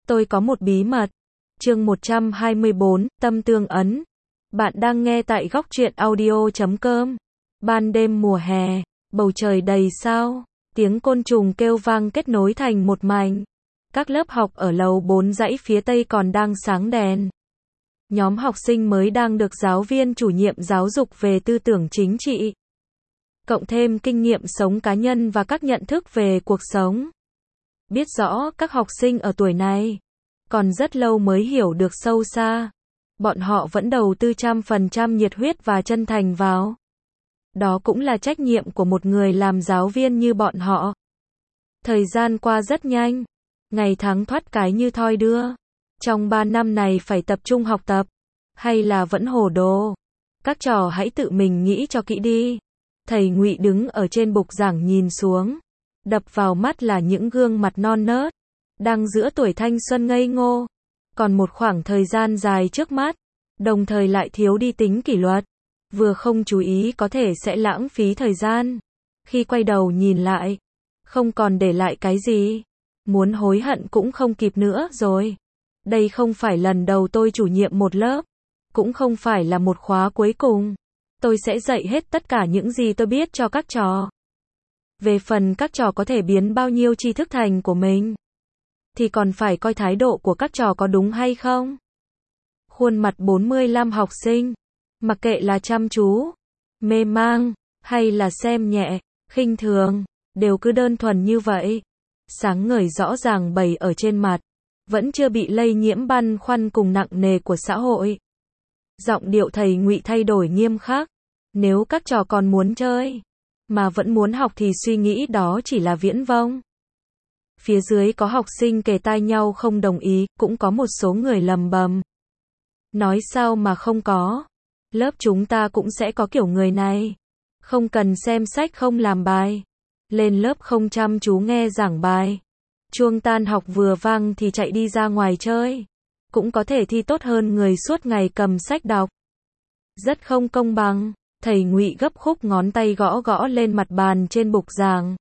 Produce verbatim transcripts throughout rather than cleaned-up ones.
Tôi có một bí mật. Chương một trăm hai mươi bốn, Tâm Tương Ấn. Bạn đang nghe tại góc truyện audio chấm com. Ban đêm mùa hè, bầu trời đầy sao, tiếng côn trùng kêu vang kết nối thành một mảnh. Các lớp học ở lầu bốn dãy phía tây còn đang sáng đèn. Nhóm học sinh mới đang được giáo viên chủ nhiệm giáo dục về tư tưởng chính trị, cộng thêm kinh nghiệm sống cá nhân và các nhận thức về cuộc sống. Biết rõ các học sinh ở tuổi này còn rất lâu mới hiểu được sâu xa. Bọn họ vẫn đầu tư trăm phần trăm nhiệt huyết và chân thành vào. Đó cũng là trách nhiệm của một người làm giáo viên như bọn họ. Thời gian qua rất nhanh, ngày tháng thoát cái như thoi đưa. Trong ba năm này phải tập trung học tập, hay là vẫn hồ đồ? Các trò hãy tự mình nghĩ cho kỹ đi. Thầy Ngụy đứng ở trên bục giảng nhìn xuống. Đập vào mắt là những gương mặt non nớt, đang giữa tuổi thanh xuân ngây ngô. Còn một khoảng thời gian dài trước mắt, đồng thời lại thiếu đi tính kỷ luật. Vừa không chú ý có thể sẽ lãng phí thời gian. Khi quay đầu nhìn lại, không còn để lại cái gì. Muốn hối hận cũng không kịp nữa rồi. Đây không phải lần đầu tôi chủ nhiệm một lớp, cũng không phải là một khóa cuối cùng. Tôi sẽ dạy hết tất cả những gì tôi biết cho các trò. Về phần các trò có thể biến bao nhiêu tri thức thành của mình, thì còn phải coi thái độ của các trò có đúng hay không. Khuôn mặt bốn mươi lăm học sinh, mặc kệ là chăm chú, mê mang, hay là xem nhẹ, khinh thường, đều cứ đơn thuần như vậy. Sáng ngời rõ ràng bày ở trên mặt, vẫn chưa bị lây nhiễm băn khoăn cùng nặng nề của xã hội. Giọng điệu thầy Ngụy thay đổi nghiêm khắc. Nếu các trò còn muốn chơi, mà vẫn muốn học thì suy nghĩ đó chỉ là viễn vông. Phía dưới có học sinh kề tai nhau không đồng ý, cũng có một số người lầm bầm. Nói sao mà không có. Lớp chúng ta cũng sẽ có kiểu người này. Không cần xem sách không làm bài. Lên lớp không chăm chú nghe giảng bài. Chuông tan học vừa vang thì chạy đi ra ngoài chơi. Cũng có thể thi tốt hơn người suốt ngày cầm sách đọc. Rất không công bằng. Thầy Ngụy gấp khúc ngón tay gõ gõ lên mặt bàn trên bục giảng.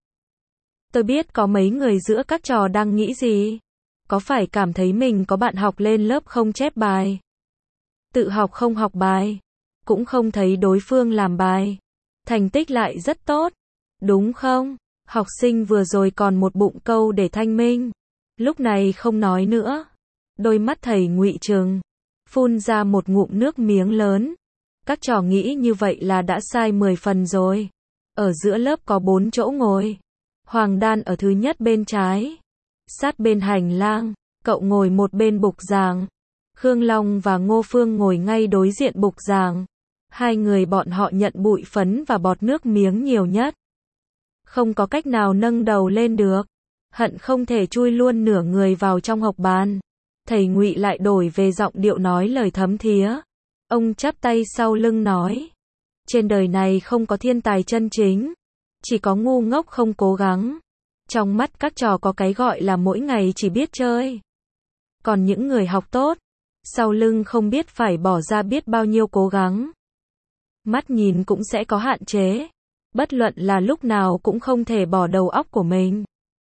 Tôi biết có mấy người giữa các trò đang nghĩ gì. Có phải cảm thấy mình có bạn học lên lớp không chép bài, tự học không học bài, cũng không thấy đối phương làm bài, thành tích lại rất tốt, đúng không? Học sinh vừa rồi còn một bụng câu để thanh minh, lúc này không nói nữa. Đôi mắt thầy Ngụy trừng, phun ra một ngụm nước miếng lớn. Các trò nghĩ như vậy là đã sai mười phần rồi. Ở giữa lớp có bốn chỗ ngồi. Hoàng Đan ở thứ nhất bên trái, sát bên hành lang, cậu ngồi một bên bục giảng. Khương Long và Ngô Phương ngồi ngay đối diện bục giảng. Hai người bọn họ nhận bụi phấn và bọt nước miếng nhiều nhất. Không có cách nào nâng đầu lên được. Hận không thể chui luôn nửa người vào trong học bàn. Thầy Ngụy lại đổi về giọng điệu nói lời thấm thía. Ông chắp tay sau lưng nói. Trên đời này không có thiên tài chân chính. Chỉ có ngu ngốc không cố gắng. Trong mắt các trò có cái gọi là mỗi ngày chỉ biết chơi. Còn những người học tốt, sau lưng không biết phải bỏ ra biết bao nhiêu cố gắng. Mắt nhìn cũng sẽ có hạn chế. Bất luận là lúc nào cũng không thể bỏ đầu óc của mình.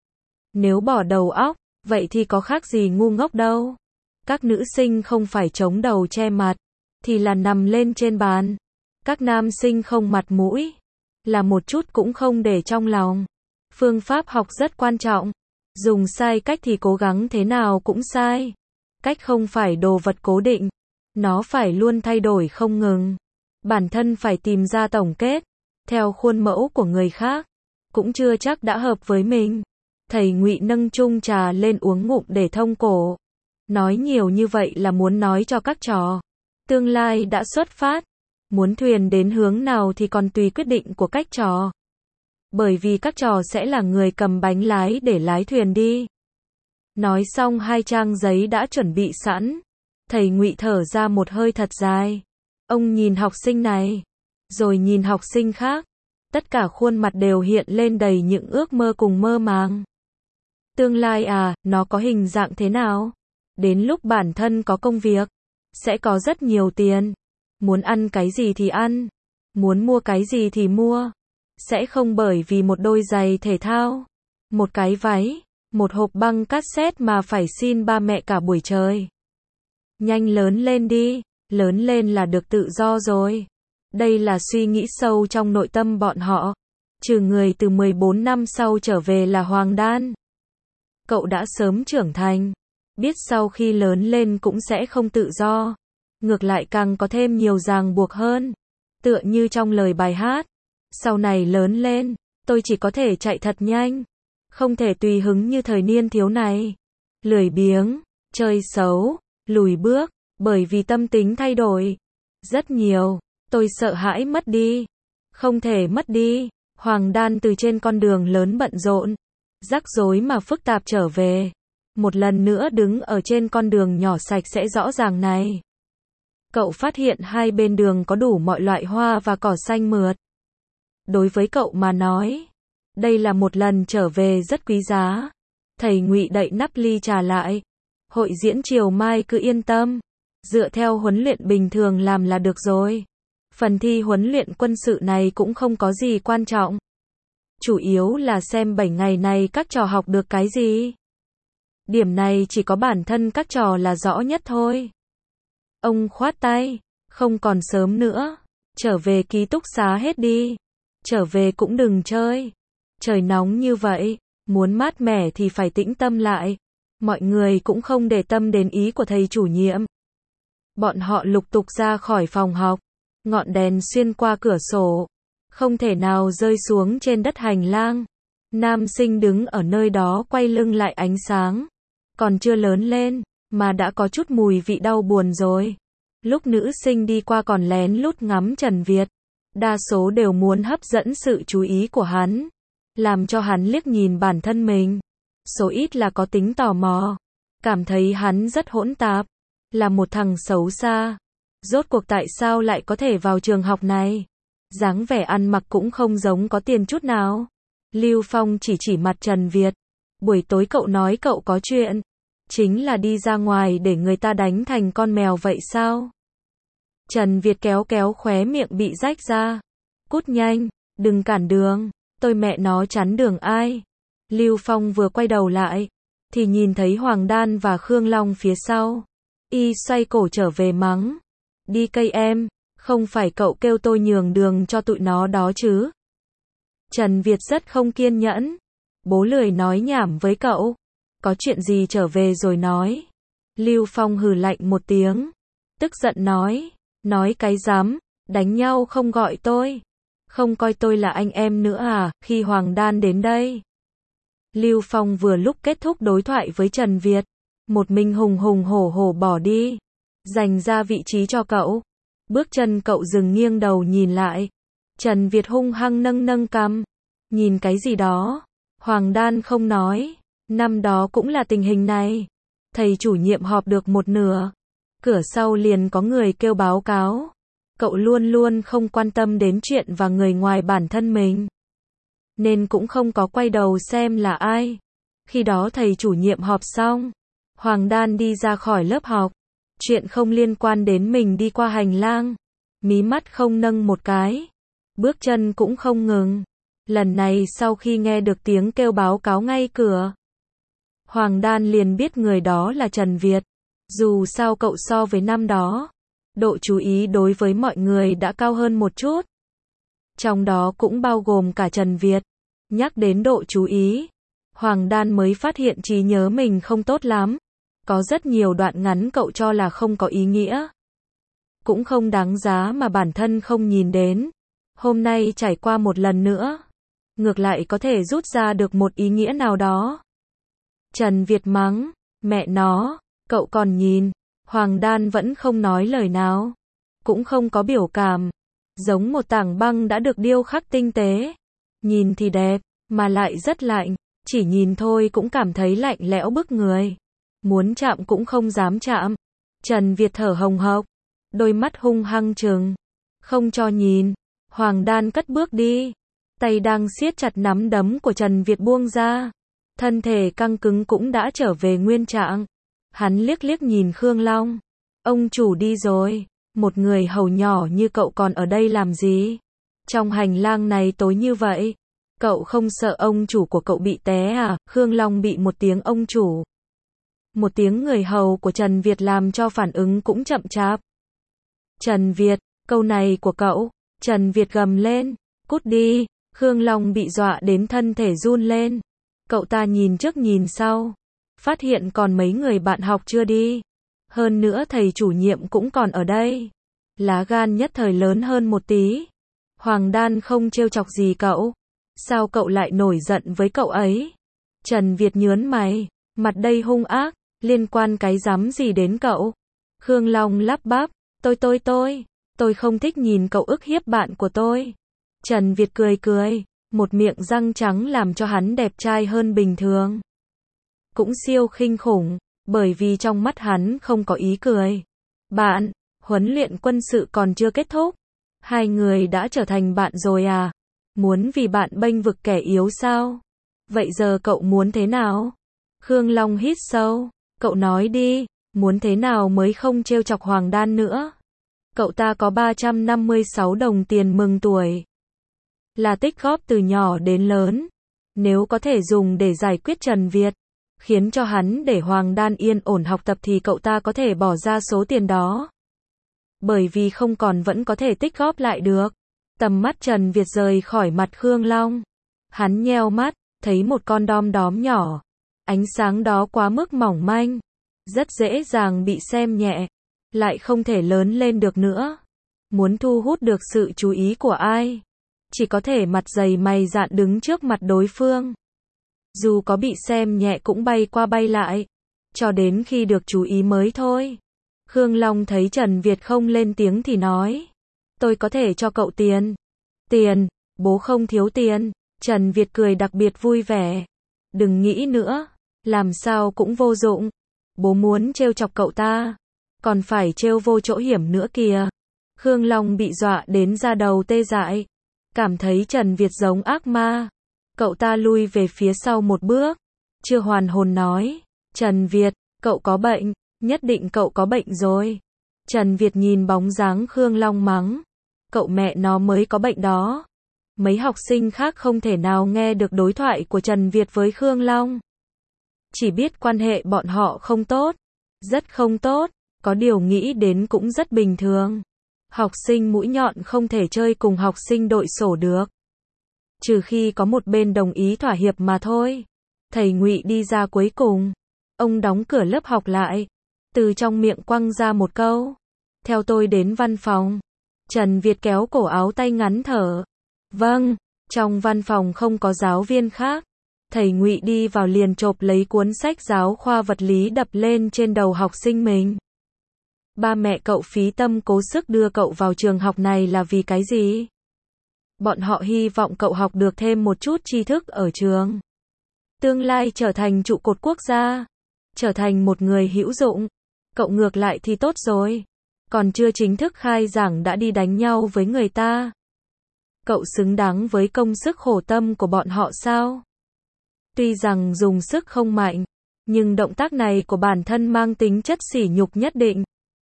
Nếu bỏ đầu óc, vậy thì có khác gì ngu ngốc đâu. Các nữ sinh không phải chống đầu che mặt, thì là nằm lên trên bàn. Các nam sinh không mặt mũi, là một chút cũng không để trong lòng. Phương pháp học rất quan trọng. Dùng sai cách thì cố gắng thế nào cũng sai. Cách không phải đồ vật cố định. Nó phải luôn thay đổi không ngừng. Bản thân phải tìm ra tổng kết. Theo khuôn mẫu của người khác, cũng chưa chắc đã hợp với mình. Thầy Ngụy nâng chung trà lên uống ngụm để thông cổ. Nói nhiều như vậy là muốn nói cho các trò. Tương lai đã xuất phát. Muốn thuyền đến hướng nào thì còn tùy quyết định của các trò. Bởi vì các trò sẽ là người cầm bánh lái để lái thuyền đi. Nói xong hai trang giấy đã chuẩn bị sẵn. Thầy Ngụy thở ra một hơi thật dài. Ông nhìn học sinh này, rồi nhìn học sinh khác. Tất cả khuôn mặt đều hiện lên đầy những ước mơ cùng mơ màng. Tương lai à, nó có hình dạng thế nào? Đến lúc bản thân có công việc, sẽ có rất nhiều tiền. Muốn ăn cái gì thì ăn, muốn mua cái gì thì mua. Sẽ không bởi vì một đôi giày thể thao, một cái váy, Một hộp băng cassette mà phải xin ba mẹ cả buổi trời. Nhanh lớn lên đi, lớn lên là được tự do rồi. Đây là suy nghĩ sâu trong nội tâm bọn họ. Trừ người từ mười bốn năm sau trở về là Hoàng Đan. Cậu đã sớm trưởng thành, biết sau khi lớn lên cũng sẽ không tự do. Ngược lại càng có thêm nhiều ràng buộc hơn. Tựa như trong lời bài hát. Sau này lớn lên, tôi chỉ có thể chạy thật nhanh. Không thể tùy hứng như thời niên thiếu này. Lười biếng, chơi xấu, lùi bước, bởi vì tâm tính thay đổi. Rất nhiều, tôi sợ hãi mất đi. Không thể mất đi. Hoàng Đan từ trên con đường lớn bận rộn, rắc rối mà phức tạp trở về. Một lần nữa đứng ở trên con đường nhỏ sạch sẽ rõ ràng này. Cậu phát hiện hai bên đường có đủ mọi loại hoa và cỏ xanh mượt. Đối với cậu mà nói, đây là một lần trở về rất quý giá. Thầy Ngụy đậy nắp ly trà lại. Hội diễn chiều mai cứ yên tâm, dựa theo huấn luyện bình thường làm là được rồi. Phần thi huấn luyện quân sự này cũng không có gì quan trọng. Chủ yếu là xem bảy ngày này các trò học được cái gì. Điểm này chỉ có bản thân các trò là rõ nhất thôi. Ông khoát tay, không còn sớm nữa, trở về ký túc xá hết đi. Trở về cũng đừng chơi. Trời nóng như vậy, muốn mát mẻ thì phải tĩnh tâm lại. Mọi người cũng không để tâm đến ý của thầy chủ nhiệm. Bọn họ lục tục ra khỏi phòng học. Ngọn đèn xuyên qua cửa sổ, không thể nào rơi xuống trên đất hành lang. Nam sinh đứng ở nơi đó quay lưng lại ánh sáng. Còn chưa lớn lên, mà đã có chút mùi vị đau buồn rồi. Lúc nữ sinh đi qua còn lén lút ngắm Trần Việt. Đa số đều muốn hấp dẫn sự chú ý của hắn. Làm cho hắn liếc nhìn bản thân mình. Số ít là có tính tò mò. Cảm thấy hắn rất hỗn tạp. Là một thằng xấu xa. Rốt cuộc tại sao lại có thể vào trường học này? Dáng vẻ ăn mặc cũng không giống có tiền chút nào. Lưu Phong chỉ chỉ mặt Trần Việt. Buổi tối cậu nói cậu có chuyện. Chính là đi ra ngoài để người ta đánh thành con mèo vậy sao? Trần Việt kéo kéo khóe miệng bị rách ra. Cút nhanh, đừng cản đường. Tôi mẹ nó chắn đường ai? Lưu Phong vừa quay đầu lại, thì nhìn thấy Hoàng Đan và Khương Long phía sau. Y xoay cổ trở về mắng. Đi cây em, không phải cậu kêu tôi nhường đường cho tụi nó đó chứ? Trần Việt rất không kiên nhẫn. Bố lười nói nhảm với cậu. Có chuyện gì trở về rồi nói. Lưu Phong hừ lạnh một tiếng. Tức giận nói. Nói cái dám, đánh nhau không gọi tôi. Không coi tôi là anh em nữa à, khi Hoàng Đan đến đây. Lưu Phong vừa lúc kết thúc đối thoại với Trần Việt. Một mình hùng hùng hổ hổ bỏ đi. Dành ra vị trí cho cậu. Bước chân cậu dừng nghiêng đầu nhìn lại. Trần Việt hung hăng nâng nâng cằm. Nhìn cái gì đó? Hoàng Đan không nói. Năm đó cũng là tình hình này. Thầy chủ nhiệm họp được một nửa. Cửa sau liền có người kêu báo cáo. Cậu luôn luôn không quan tâm đến chuyện và người ngoài bản thân mình. Nên cũng không có quay đầu xem là ai. Khi đó thầy chủ nhiệm họp xong. Hoàng Đan đi ra khỏi lớp học. Chuyện không liên quan đến mình đi qua hành lang. Mí mắt không nâng một cái. Bước chân cũng không ngừng. Lần này sau khi nghe được tiếng kêu báo cáo ngay cửa. Hoàng Đan liền biết người đó là Trần Việt. Dù sao cậu so với năm đó. Độ chú ý đối với mọi người đã cao hơn một chút. Trong đó cũng bao gồm cả Trần Việt. Nhắc đến độ chú ý. Hoàng Đan mới phát hiện trí nhớ mình không tốt lắm. Có rất nhiều đoạn ngắn cậu cho là không có ý nghĩa. Cũng không đáng giá mà bản thân không nhìn đến. Hôm nay trải qua một lần nữa. Ngược lại có thể rút ra được một ý nghĩa nào đó. Trần Việt mắng. Mẹ nó, cậu còn nhìn. Hoàng Đan vẫn không nói lời nào. Cũng không có biểu cảm. Giống một tảng băng đã được điêu khắc tinh tế. Nhìn thì đẹp, mà lại rất lạnh. Chỉ nhìn thôi cũng cảm thấy lạnh lẽo bức người. Muốn chạm cũng không dám chạm. Trần Việt thở hồng hộc. Đôi mắt hung hăng trừng. Không cho nhìn. Hoàng Đan cất bước đi. Tay đang siết chặt nắm đấm của Trần Việt buông ra. Thân thể căng cứng cũng đã trở về nguyên trạng. Hắn liếc liếc nhìn Khương Long. Ông chủ đi rồi. Một người hầu nhỏ như cậu còn ở đây làm gì? Trong hành lang này tối như vậy. Cậu không sợ ông chủ của cậu bị té à? Khương Long bị một tiếng ông chủ, một tiếng người hầu của Trần Việt làm cho phản ứng cũng chậm chạp. Trần Việt, câu này của cậu, Trần Việt gầm lên, cút đi. Khương Long bị dọa đến thân thể run lên. Cậu ta nhìn trước nhìn sau, phát hiện còn mấy người bạn học chưa đi. Hơn nữa thầy chủ nhiệm cũng còn ở đây. Lá gan nhất thời lớn hơn một tí. Hoàng Đan không trêu chọc gì cậu. Sao cậu lại nổi giận với cậu ấy? Trần Việt nhớn mày, mặt đầy hung ác, liên quan cái rắm gì đến cậu? Khương Long lắp bắp, tôi tôi tôi, tôi không thích nhìn cậu ức hiếp bạn của tôi. Trần Việt cười cười, một miệng răng trắng làm cho hắn đẹp trai hơn bình thường. Cũng siêu khinh khủng, bởi vì trong mắt hắn không có ý cười. Bạn, huấn luyện quân sự còn chưa kết thúc. Hai người đã trở thành bạn rồi à? Muốn vì bạn bênh vực kẻ yếu sao? Vậy giờ cậu muốn thế nào? Khương Long hít sâu, cậu nói đi, muốn thế nào mới không trêu chọc Hoàng Đan nữa? Cậu ta có ba trăm năm mươi sáu đồng tiền mừng tuổi. Là tích góp từ nhỏ đến lớn. Nếu có thể dùng để giải quyết Trần Việt, khiến cho hắn để Hoàng Đan yên ổn học tập thì cậu ta có thể bỏ ra số tiền đó. Bởi vì không còn vẫn có thể tích góp lại được. Tầm mắt Trần Việt rời khỏi mặt Khương Long. Hắn nheo mắt, thấy một con đom đóm nhỏ. Ánh sáng đó quá mức mỏng manh. Rất dễ dàng bị xem nhẹ. Lại không thể lớn lên được nữa. Muốn thu hút được sự chú ý của ai? Chỉ có thể mặt dày mày dạn đứng trước mặt đối phương. Dù có bị xem nhẹ cũng bay qua bay lại. Cho đến khi được chú ý mới thôi. Khương Long thấy Trần Việt không lên tiếng thì nói. Tôi có thể cho cậu tiền. Tiền, bố không thiếu tiền. Trần Việt cười đặc biệt vui vẻ. Đừng nghĩ nữa, làm sao cũng vô dụng. Bố muốn trêu chọc cậu ta, còn phải trêu vô chỗ hiểm nữa kìa. Khương Long bị dọa đến da đầu tê dại. Cảm thấy Trần Việt giống ác ma. Cậu ta lui về phía sau một bước. Chưa hoàn hồn nói. Trần Việt, cậu có bệnh. Nhất định cậu có bệnh rồi. Trần Việt nhìn bóng dáng Khương Long mắng. Cậu mẹ nó mới có bệnh đó. Mấy học sinh khác không thể nào nghe được đối thoại của Trần Việt với Khương Long. Chỉ biết quan hệ bọn họ không tốt. Rất không tốt. Có điều nghĩ đến cũng rất bình thường. Học sinh mũi nhọn không thể chơi cùng học sinh đội sổ được. Trừ khi có một bên đồng ý thỏa hiệp mà thôi. Thầy Ngụy đi ra cuối cùng. Ông đóng cửa lớp học lại. Từ trong miệng quăng ra một câu. Theo tôi đến văn phòng. Trần Việt kéo cổ áo tay ngắn thở. Vâng, trong văn phòng không có giáo viên khác. Thầy Ngụy đi vào liền chộp lấy cuốn sách giáo khoa vật lý đập lên trên đầu học sinh mình. Ba mẹ cậu phí tâm cố sức đưa cậu vào trường học này là vì cái gì? Bọn họ hy vọng cậu học được thêm một chút tri thức ở trường. Tương lai trở thành trụ cột quốc gia. Trở thành một người hữu dụng. Cậu ngược lại thì tốt rồi. Còn chưa chính thức khai giảng đã đi đánh nhau với người ta. Cậu xứng đáng với công sức khổ tâm của bọn họ sao? Tuy rằng dùng sức không mạnh, nhưng động tác này của bản thân mang tính chất sỉ nhục nhất định.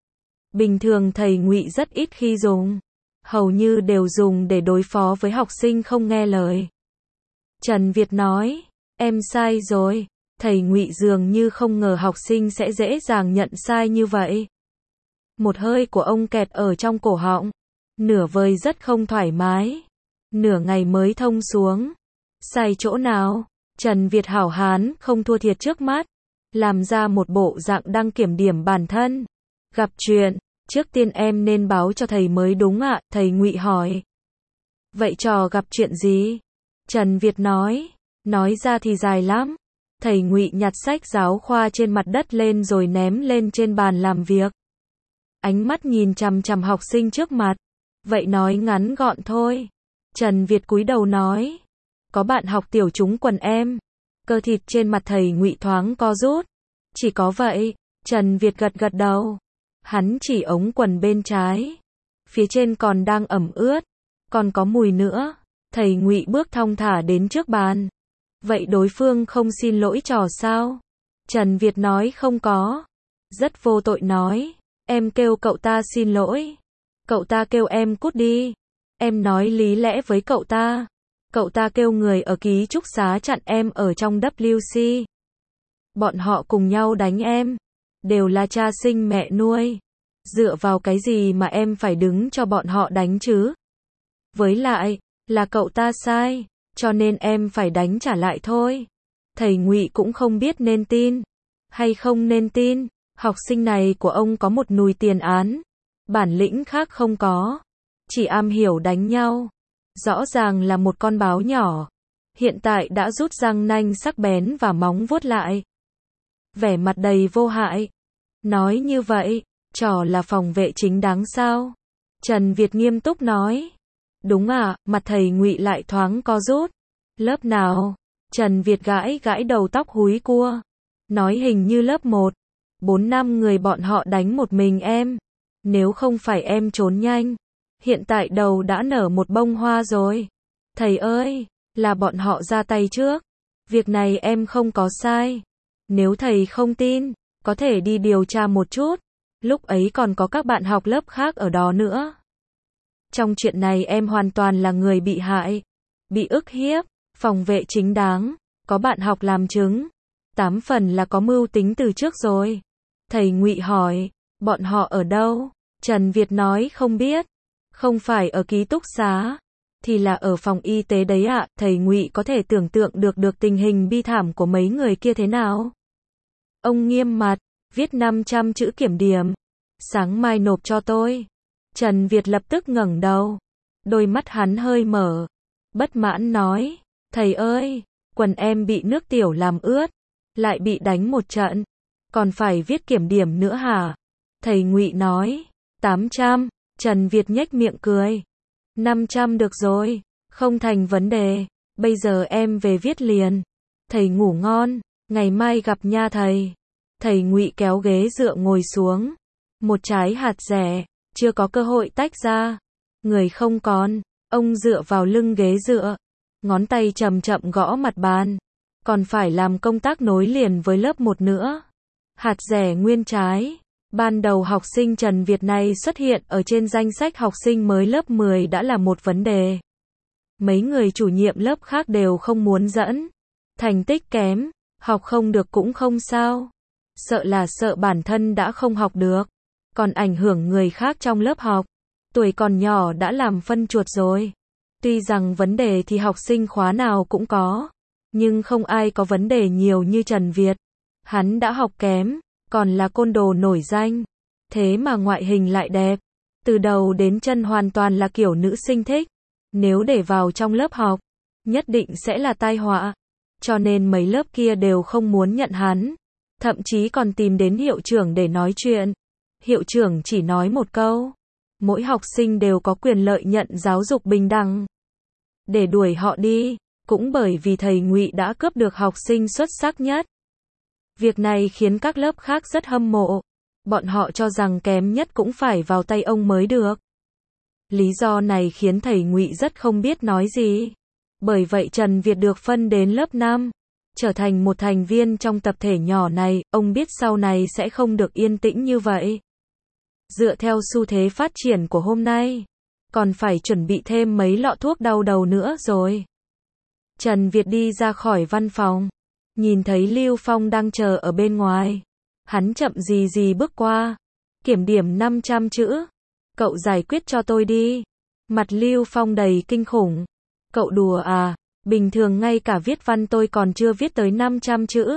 Bình thường thầy Ngụy rất ít khi dùng. Hầu như đều dùng để đối phó với học sinh không nghe lời. Trần Việt nói, em sai rồi. Thầy Ngụy dường như không ngờ học sinh sẽ dễ dàng nhận sai như vậy. Một hơi của ông kẹt ở trong cổ họng. Nửa vời rất không thoải mái. Nửa ngày mới thông xuống. Sai chỗ nào? Trần Việt hảo hán không thua thiệt trước mắt. Làm ra một bộ dạng đang kiểm điểm bản thân. Gặp chuyện, trước tiên em nên báo cho thầy mới đúng ạ, thầy Ngụy hỏi. Vậy trò gặp chuyện gì? Trần Việt nói. Nói ra thì dài lắm. Thầy Ngụy nhặt sách giáo khoa trên mặt đất lên rồi ném lên trên bàn làm việc. Ánh mắt nhìn chằm chằm học sinh trước mặt. Vậy nói ngắn gọn thôi. Trần Việt cúi đầu nói. Có bạn học tiểu trúng quần em. Cơ thịt trên mặt thầy Ngụy thoáng co rút. Chỉ có vậy. Trần Việt gật gật đầu. Hắn chỉ ống quần bên trái. Phía trên còn đang ẩm ướt. Còn có mùi nữa. Thầy Ngụy bước thong thả đến trước bàn. Vậy đối phương không xin lỗi trò sao? Trần Việt nói không có. Rất vô tội nói. Em kêu cậu ta xin lỗi. Cậu ta kêu em cút đi. Em nói lý lẽ với cậu ta. Cậu ta kêu người ở ký túc xá chặn em ở trong W C. Bọn họ cùng nhau đánh em. Đều là cha sinh mẹ nuôi. Dựa vào cái gì mà em phải đứng cho bọn họ đánh chứ? Với lại, là cậu ta sai, cho nên em phải đánh trả lại thôi. Thầy Ngụy cũng không biết nên tin hay không nên tin. Học sinh này của ông có một nùi tiền án. Bản lĩnh khác không có. Chỉ am hiểu đánh nhau. Rõ ràng là một con báo nhỏ. Hiện tại đã rút răng nanh sắc bén và móng vuốt lại. Vẻ mặt đầy vô hại. Nói như vậy, trò là phòng vệ chính đáng sao? Trần Việt nghiêm túc nói. Đúng à, mặt thầy Ngụy lại thoáng co rút. Lớp nào? Trần Việt gãi gãi đầu tóc húi cua. Nói hình như lớp một. Bốn năm người bọn họ đánh một mình em. Nếu không phải em trốn nhanh, hiện tại đầu đã nở một bông hoa rồi. Thầy ơi, là bọn họ ra tay trước. Việc này em không có sai. Nếu thầy không tin, có thể đi điều tra một chút. Lúc ấy còn có các bạn học lớp khác ở đó nữa. Trong chuyện này em hoàn toàn là người bị hại. Bị ức hiếp, phòng vệ chính đáng. Có bạn học làm chứng. Tám phần là có mưu tính từ trước rồi. Thầy Ngụy hỏi, bọn họ ở đâu? Trần Việt nói không biết. Không phải ở ký túc xá, thì là ở phòng y tế đấy ạ. Thầy Ngụy có thể tưởng tượng được được tình hình bi thảm của mấy người kia thế nào. Ông nghiêm mặt, viết năm trăm chữ kiểm điểm. Sáng mai nộp cho tôi. Trần Việt lập tức ngẩng đầu. Đôi mắt hắn hơi mở. Bất mãn nói, thầy ơi, quần em bị nước tiểu làm ướt. Lại bị đánh một trận. Còn phải viết kiểm điểm nữa hả? Thầy Ngụy nói, tám trăm. Trần Việt nhếch miệng cười. năm trăm được rồi, không thành vấn đề. Bây giờ em về viết liền. Thầy ngủ ngon, ngày mai gặp nha thầy. Thầy Ngụy kéo ghế dựa ngồi xuống. Một trái hạt dẻ, chưa có cơ hội tách ra. Người không còn, ông dựa vào lưng ghế dựa. Ngón tay chậm chậm gõ mặt bàn. Còn phải làm công tác nối liền với lớp một nữa. Hạt dẻ nguyên trái. Ban đầu học sinh Trần Việt này xuất hiện ở trên danh sách học sinh mới lớp mười đã là một vấn đề. Mấy người chủ nhiệm lớp khác đều không muốn dẫn. Thành tích kém, học không được cũng không sao. Sợ là sợ bản thân đã không học được. Còn ảnh hưởng người khác trong lớp học. Tuổi còn nhỏ đã làm phân chuột rồi. Tuy rằng vấn đề thì học sinh khóa nào cũng có. Nhưng không ai có vấn đề nhiều như Trần Việt. Hắn đã học kém. Còn là côn đồ nổi danh. Thế mà ngoại hình lại đẹp. Từ đầu đến chân hoàn toàn là kiểu nữ sinh thích. Nếu để vào trong lớp học, nhất định sẽ là tai họa. Cho nên mấy lớp kia đều không muốn nhận hắn. Thậm chí còn tìm đến hiệu trưởng để nói chuyện. Hiệu trưởng chỉ nói một câu. Mỗi học sinh đều có quyền lợi nhận giáo dục bình đẳng. Để đuổi họ đi. Cũng bởi vì thầy Ngụy đã cướp được học sinh xuất sắc nhất. Việc này khiến các lớp khác rất hâm mộ. Bọn họ cho rằng kém nhất cũng phải vào tay ông mới được. Lý do này khiến thầy Ngụy rất không biết nói gì. Bởi vậy Trần Việt được phân đến lớp năm. Trở thành một thành viên trong tập thể nhỏ này, ông biết sau này sẽ không được yên tĩnh như vậy. Dựa theo xu thế phát triển của hôm nay, còn phải chuẩn bị thêm mấy lọ thuốc đau đầu nữa rồi. Trần Việt đi ra khỏi văn phòng. Nhìn thấy Lưu Phong đang chờ ở bên ngoài. Hắn chậm gì gì bước qua. Kiểm điểm năm trăm chữ. Cậu giải quyết cho tôi đi. Mặt Lưu Phong đầy kinh khủng. Cậu đùa à? Bình thường ngay cả viết văn tôi còn chưa viết tới năm trăm chữ.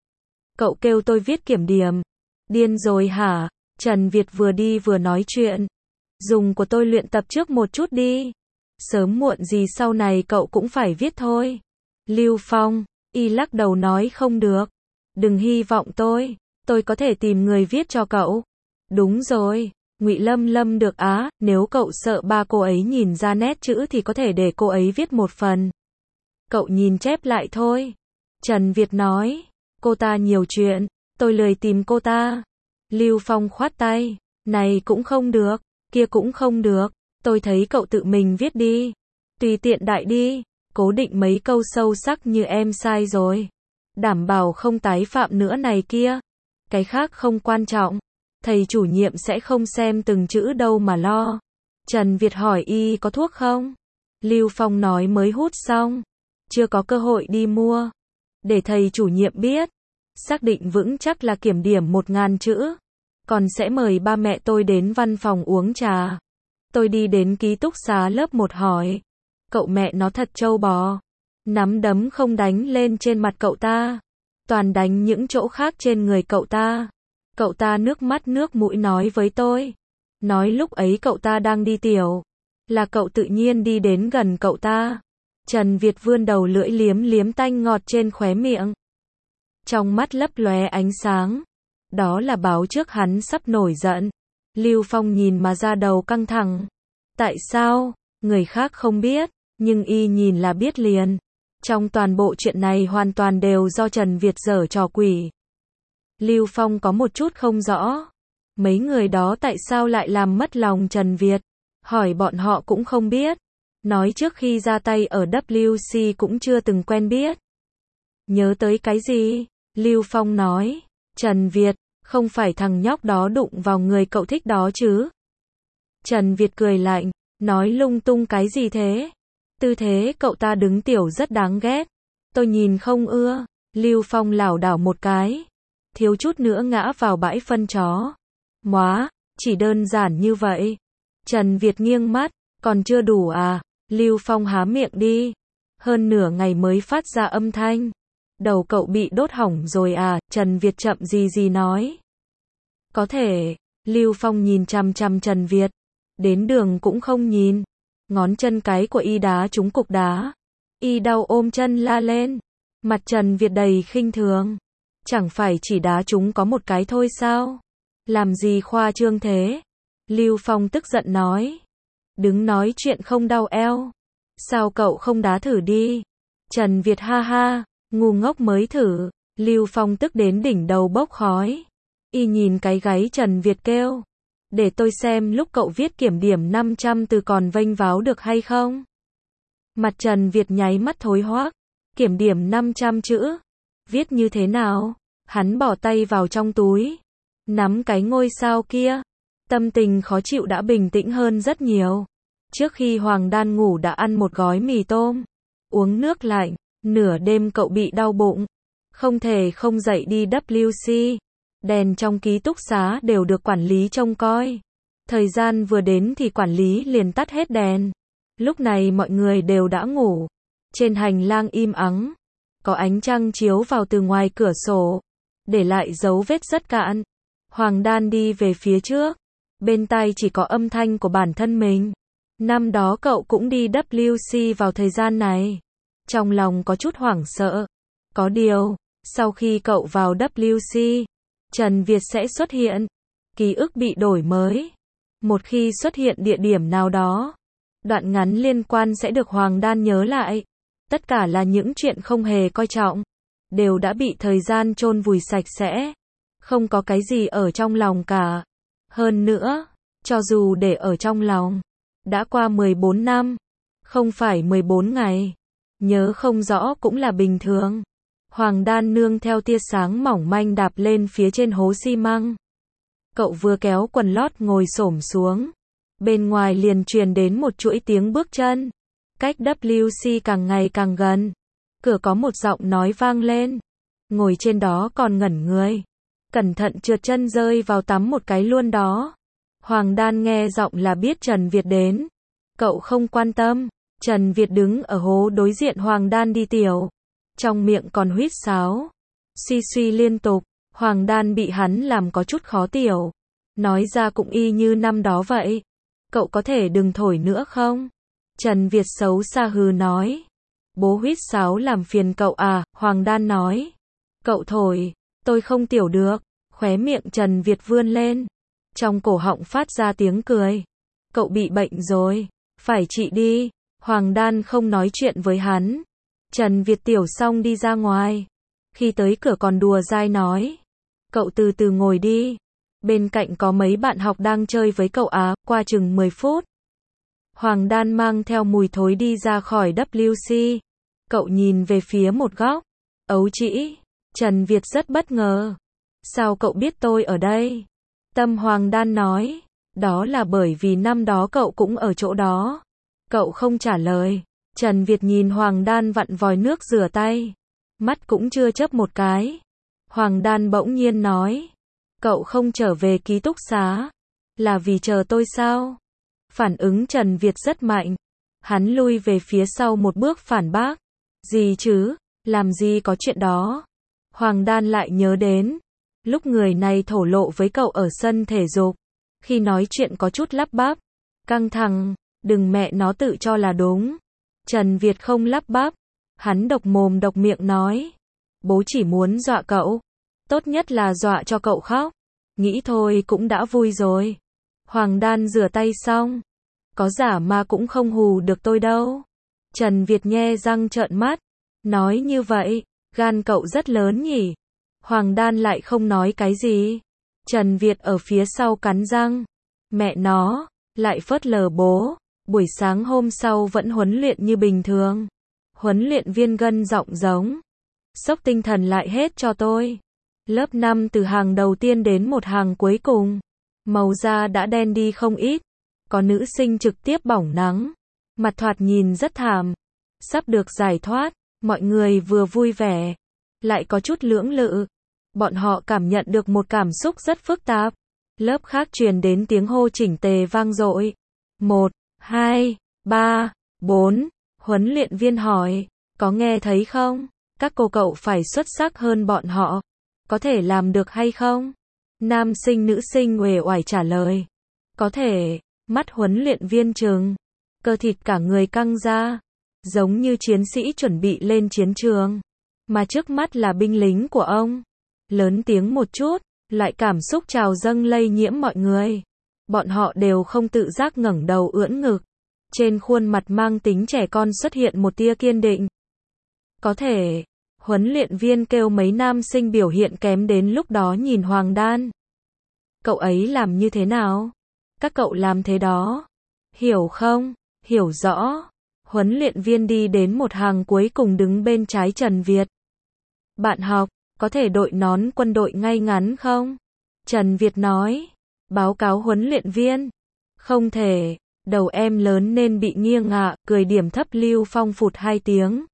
Cậu kêu tôi viết kiểm điểm. Điên rồi hả? Trần Việt vừa đi vừa nói chuyện. Dùng của tôi luyện tập trước một chút đi. Sớm muộn gì sau này cậu cũng phải viết thôi. Lưu Phong. Y lắc đầu nói không được. Đừng hy vọng tôi. Tôi có thể tìm người viết cho cậu. Đúng rồi. Ngụy Lâm Lâm được á. Nếu cậu sợ ba cô ấy nhìn ra nét chữ thì có thể để cô ấy viết một phần. Cậu nhìn chép lại thôi. Trần Việt nói. Cô ta nhiều chuyện. Tôi lười tìm cô ta. Lưu Phong khoát tay. Này cũng không được. Kia cũng không được. Tôi thấy cậu tự mình viết đi. Tùy tiện đại đi. Cố định mấy câu sâu sắc như em sai rồi. Đảm bảo không tái phạm nữa này kia. Cái khác không quan trọng. Thầy chủ nhiệm sẽ không xem từng chữ đâu mà lo. Trần Việt hỏi y có thuốc không? Lưu Phong nói mới hút xong. Chưa có cơ hội đi mua. Để thầy chủ nhiệm biết. Xác định vững chắc là kiểm điểm một ngàn chữ. Còn sẽ mời ba mẹ tôi đến văn phòng uống trà. Tôi đi đến ký túc xá lớp một hỏi. Cậu mẹ nó thật trâu bò. Nắm đấm không đánh lên trên mặt cậu ta. Toàn đánh những chỗ khác trên người cậu ta. Cậu ta nước mắt nước mũi nói với tôi. Nói lúc ấy cậu ta đang đi tiểu. Là cậu tự nhiên đi đến gần cậu ta. Trần Việt vươn đầu lưỡi liếm liếm tanh ngọt trên khóe miệng. Trong mắt lấp lóe ánh sáng. Đó là báo trước hắn sắp nổi giận. Lưu Phong nhìn mà ra đầu căng thẳng. Tại sao? Người khác không biết, nhưng y nhìn là biết liền. Trong toàn bộ chuyện này hoàn toàn đều do Trần Việt giở trò quỷ. Lưu Phong có một chút không rõ. Mấy người đó tại sao lại làm mất lòng Trần Việt? Hỏi bọn họ cũng không biết. Nói trước khi ra tay ở W C cũng chưa từng quen biết. Nhớ tới cái gì? Lưu Phong nói. Trần Việt, không phải thằng nhóc đó đụng vào người cậu thích đó chứ? Trần Việt cười lạnh, nói lung tung cái gì thế? Tư thế cậu ta đứng tiểu rất đáng ghét. Tôi nhìn không ưa. Lưu Phong lảo đảo một cái. Thiếu chút nữa ngã vào bãi phân chó. Móa, chỉ đơn giản như vậy. Trần Việt nghiêng mắt, còn chưa đủ à? Lưu Phong há miệng đi. Hơn nửa ngày mới phát ra âm thanh. Đầu cậu bị đốt hỏng rồi à? Trần Việt chậm gì gì nói. Có thể. Lưu Phong nhìn chằm chằm Trần Việt. Đến đường cũng không nhìn. Ngón chân cái của y đá trúng cục đá. Y đau ôm chân la lên. Mặt Trần Việt đầy khinh thường. Chẳng phải chỉ đá trúng có một cái thôi sao? Làm gì khoa trương thế? Lưu Phong tức giận nói. Đứng nói chuyện không đau eo. Sao cậu không đá thử đi? Trần Việt ha ha, ngu ngốc mới thử. Lưu Phong tức đến đỉnh đầu bốc khói. Y nhìn cái gáy Trần Việt kêu. Để tôi xem lúc cậu viết kiểm điểm năm trăm từ còn vênh váo được hay không? Mặt Trần Việt nháy mắt thối hoác. Kiểm điểm năm trăm chữ. Viết như thế nào? Hắn bỏ tay vào trong túi. Nắm cái ngôi sao kia. Tâm tình khó chịu đã bình tĩnh hơn rất nhiều. Trước khi Hoàng Đan ngủ đã ăn một gói mì tôm. Uống nước lạnh. Nửa đêm cậu bị đau bụng. Không thể không dậy đi W C. Đèn trong ký túc xá đều được quản lý trông coi. Thời gian vừa đến thì quản lý liền tắt hết đèn. Lúc này mọi người đều đã ngủ. Trên hành lang im ắng. Có ánh trăng chiếu vào từ ngoài cửa sổ. Để lại dấu vết rất cạn. Hoàng Đan đi về phía trước. Bên tai chỉ có âm thanh của bản thân mình. Năm đó cậu cũng đi W C vào thời gian này. Trong lòng có chút hoảng sợ. Có điều, sau khi cậu vào W C, Trần Việt sẽ xuất hiện. Ký ức bị đổi mới. Một khi xuất hiện địa điểm nào đó, đoạn ngắn liên quan sẽ được Hoàng Đan nhớ lại. Tất cả là những chuyện không hề coi trọng. Đều đã bị thời gian chôn vùi sạch sẽ. Không có cái gì ở trong lòng cả. Hơn nữa, cho dù để ở trong lòng, đã qua mười bốn năm. Không phải mười bốn ngày. Nhớ không rõ cũng là bình thường. Hoàng Đan nương theo tia sáng mỏng manh đạp lên phía trên hố xi măng. Cậu vừa kéo quần lót ngồi xổm xuống. Bên ngoài liền truyền đến một chuỗi tiếng bước chân. Cách W C càng ngày càng gần. Cửa có một giọng nói vang lên. Ngồi trên đó còn ngẩn người. Cẩn thận trượt chân rơi vào tắm một cái luôn đó. Hoàng Đan nghe giọng là biết Trần Việt đến. Cậu không quan tâm. Trần Việt đứng ở hố đối diện Hoàng Đan đi tiểu. Trong miệng còn huýt sáo. Suy suy liên tục. Hoàng Đan bị hắn làm có chút khó tiểu. Nói ra cũng y như năm đó vậy. Cậu có thể đừng thổi nữa không? Trần Việt xấu xa hừ nói. Bố huýt sáo làm phiền cậu à? Hoàng Đan nói. Cậu thổi, tôi không tiểu được. Khóe miệng Trần Việt vươn lên. Trong cổ họng phát ra tiếng cười. Cậu bị bệnh rồi. Phải trị đi. Hoàng Đan không nói chuyện với hắn. Trần Việt tiểu xong đi ra ngoài. Khi tới cửa còn đùa dai nói. Cậu từ từ ngồi đi. Bên cạnh có mấy bạn học đang chơi với cậu á. Qua chừng mười phút. Hoàng Đan mang theo mùi thối đi ra khỏi W C. Cậu nhìn về phía một góc. Ấu trĩ. Trần Việt rất bất ngờ. Sao cậu biết tôi ở đây? Tâm Hoàng Đan nói. Đó là bởi vì năm đó cậu cũng ở chỗ đó. Cậu không trả lời. Trần Việt nhìn Hoàng Đan vặn vòi nước rửa tay. Mắt cũng chưa chớp một cái. Hoàng Đan bỗng nhiên nói. Cậu không trở về ký túc xá. Là vì chờ tôi sao? Phản ứng Trần Việt rất mạnh. Hắn lui về phía sau một bước phản bác. Gì chứ? Làm gì có chuyện đó? Hoàng Đan lại nhớ đến. Lúc người này thổ lộ với cậu ở sân thể dục. Khi nói chuyện có chút lắp bắp. Căng thẳng. Đừng mẹ nó tự cho là đúng. Trần Việt không lắp bắp. Hắn độc mồm độc miệng nói. Bố chỉ muốn dọa cậu. Tốt nhất là dọa cho cậu khóc. Nghĩ thôi cũng đã vui rồi. Hoàng Đan rửa tay xong. Có giả mà cũng không hù được tôi đâu. Trần Việt nhe răng trợn mắt. Nói như vậy, gan cậu rất lớn nhỉ. Hoàng Đan lại không nói cái gì. Trần Việt ở phía sau cắn răng. Mẹ nó, lại phớt lờ bố. Buổi sáng hôm sau vẫn huấn luyện như bình thường. Huấn luyện viên gân giọng giống. Sốc tinh thần lại hết cho tôi. Lớp năm từ hàng đầu tiên đến một hàng cuối cùng. Màu da đã đen đi không ít. Có nữ sinh trực tiếp bỏng nắng. Mặt thoạt nhìn rất thảm. Sắp được giải thoát. Mọi người vừa vui vẻ. Lại có chút lưỡng lự. Bọn họ cảm nhận được một cảm xúc rất phức tạp. Lớp khác truyền đến tiếng hô chỉnh tề vang dội. Một, hai, ba, bốn. Huấn luyện viên hỏi. Có nghe thấy không? Các cô cậu phải xuất sắc hơn bọn họ. Có thể làm được hay không? Nam sinh nữ sinh uể oải trả lời. Có thể. Mắt huấn luyện viên trừng. Cơ thịt cả người căng ra. Giống như chiến sĩ chuẩn bị lên chiến trường. Mà trước mắt là binh lính của ông. Lớn tiếng một chút. Loại cảm xúc trào dâng lây nhiễm mọi người. Bọn họ đều không tự giác ngẩng đầu ưỡn ngực. Trên khuôn mặt mang tính trẻ con xuất hiện một tia kiên định. Có thể. Huấn luyện viên kêu mấy nam sinh biểu hiện kém đến lúc đó nhìn Hoàng Đan. Cậu ấy làm như thế nào? Các cậu làm thế đó. Hiểu không? Hiểu rõ. Huấn luyện viên đi đến một hàng cuối cùng đứng bên trái Trần Việt. Bạn học, có thể đội nón quân đội ngay ngắn không? Trần Việt nói. Báo cáo huấn luyện viên. Không thể. Đầu em lớn nên bị nghiêng ạ, cười điểm thấp Lưu Phong phụt hai tiếng.